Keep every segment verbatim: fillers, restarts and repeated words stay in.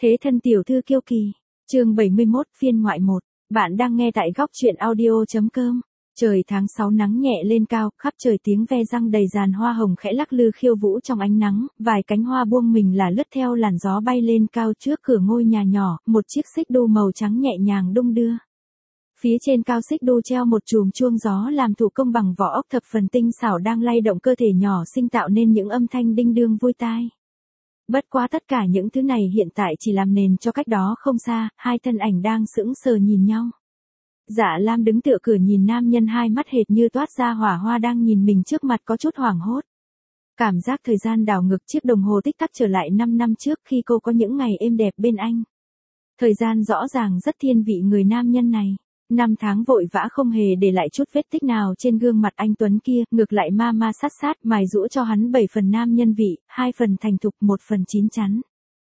Thế thân tiểu thư kiêu kỳ. Chương bảy mươi mốt phiên ngoại một. Bạn đang nghe tại góc truyện audio chấm com. Trời tháng sáu nắng nhẹ lên cao, khắp trời tiếng ve răng đầy dàn hoa hồng khẽ lắc lư khiêu vũ trong ánh nắng, vài cánh hoa buông mình là lướt theo làn gió bay lên cao trước cửa ngôi nhà nhỏ, một chiếc xích đu màu trắng nhẹ nhàng đung đưa. Phía trên cao xích đu treo một chùm chuông gió làm thủ công bằng vỏ ốc thập phần tinh xảo đang lay động cơ thể nhỏ xinh tạo nên những âm thanh đinh đương vui tai. Bất quá tất cả những thứ này hiện tại chỉ làm nền cho cách đó không xa, hai thân ảnh đang sững sờ nhìn nhau. Dạ Lam đứng tựa cửa nhìn nam nhân hai mắt hệt như toát ra hỏa hoa đang nhìn mình trước mặt có chút hoảng hốt. Cảm giác thời gian đảo ngược chiếc đồng hồ tích tắc trở lại năm năm trước khi cô có những ngày êm đẹp bên anh. Thời gian rõ ràng rất thiên vị người nam nhân này. Năm tháng vội vã không hề để lại chút vết tích nào trên gương mặt anh Tuấn kia, ngược lại ma ma sát sát mài rũa cho hắn bảy phần nam nhân vị, hai phần thành thục, một phần chín chắn.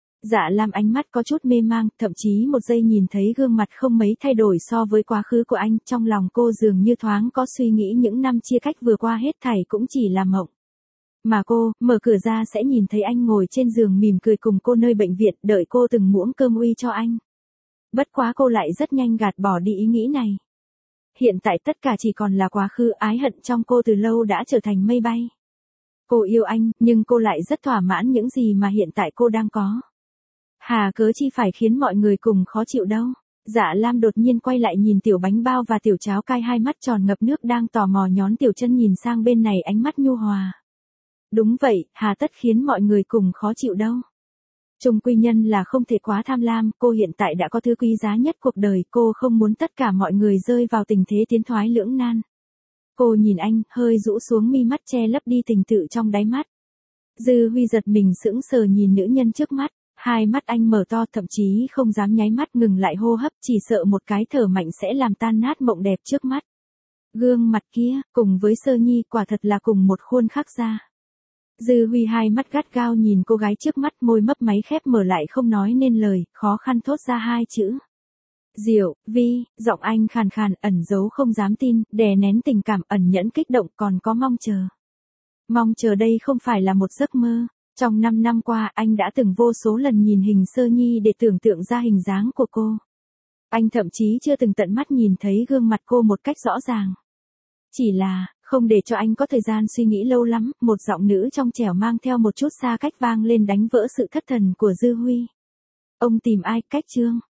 Dạ Lam ánh mắt có chút mê mang, thậm chí một giây nhìn thấy gương mặt không mấy thay đổi so với quá khứ của anh, trong lòng cô dường như thoáng có suy nghĩ những năm chia cách vừa qua hết thảy cũng chỉ là mộng. Mà cô, mở cửa ra sẽ nhìn thấy anh ngồi trên giường mỉm cười cùng cô nơi bệnh viện, đợi cô từng muỗng cơm uy cho anh. Bất quá cô lại rất nhanh gạt bỏ đi ý nghĩ này. Hiện tại tất cả chỉ còn là quá khứ, ái hận trong cô từ lâu đã trở thành mây bay. Cô yêu anh, nhưng cô lại rất thỏa mãn những gì mà hiện tại cô đang có. Hà cớ chi phải khiến mọi người cùng khó chịu đâu. Dạ Lam đột nhiên quay lại nhìn tiểu bánh bao và tiểu cháo cay hai mắt tròn ngập nước đang tò mò nhón tiểu chân nhìn sang bên này ánh mắt nhu hòa. Đúng vậy, hà tất khiến mọi người cùng khó chịu đâu. Trung quy nhân là không thể quá tham lam, cô hiện tại đã có thứ quý giá nhất cuộc đời, cô không muốn tất cả mọi người rơi vào tình thế tiến thoái lưỡng nan. Cô nhìn anh, hơi rũ xuống mi mắt che lấp đi tình tự trong đáy mắt. Dư Huy giật mình sững sờ nhìn nữ nhân trước mắt, hai mắt anh mở to thậm chí không dám nháy mắt ngừng lại hô hấp chỉ sợ một cái thở mạnh sẽ làm tan nát mộng đẹp trước mắt. Gương mặt kia, cùng với Sơ Nhi quả thật là cùng một khuôn khắc ra. Dư Huy hai mắt gắt gao nhìn cô gái trước mắt môi mấp máy khép mở lại không nói nên lời, khó khăn thốt ra hai chữ. Diệu, Vi, giọng anh khàn khàn ẩn giấu không dám tin, đè nén tình cảm ẩn nhẫn kích động còn có mong chờ. Mong chờ đây không phải là một giấc mơ. Trong năm năm qua anh đã từng vô số lần nhìn hình Sơ Nhi để tưởng tượng ra hình dáng của cô. Anh thậm chí chưa từng tận mắt nhìn thấy gương mặt cô một cách rõ ràng. Chỉ là, không để cho anh có thời gian suy nghĩ lâu lắm, một giọng nữ trong trẻo mang theo một chút xa cách vang lên đánh vỡ sự thất thần của Dư Huy. Ông tìm ai, cách Trương?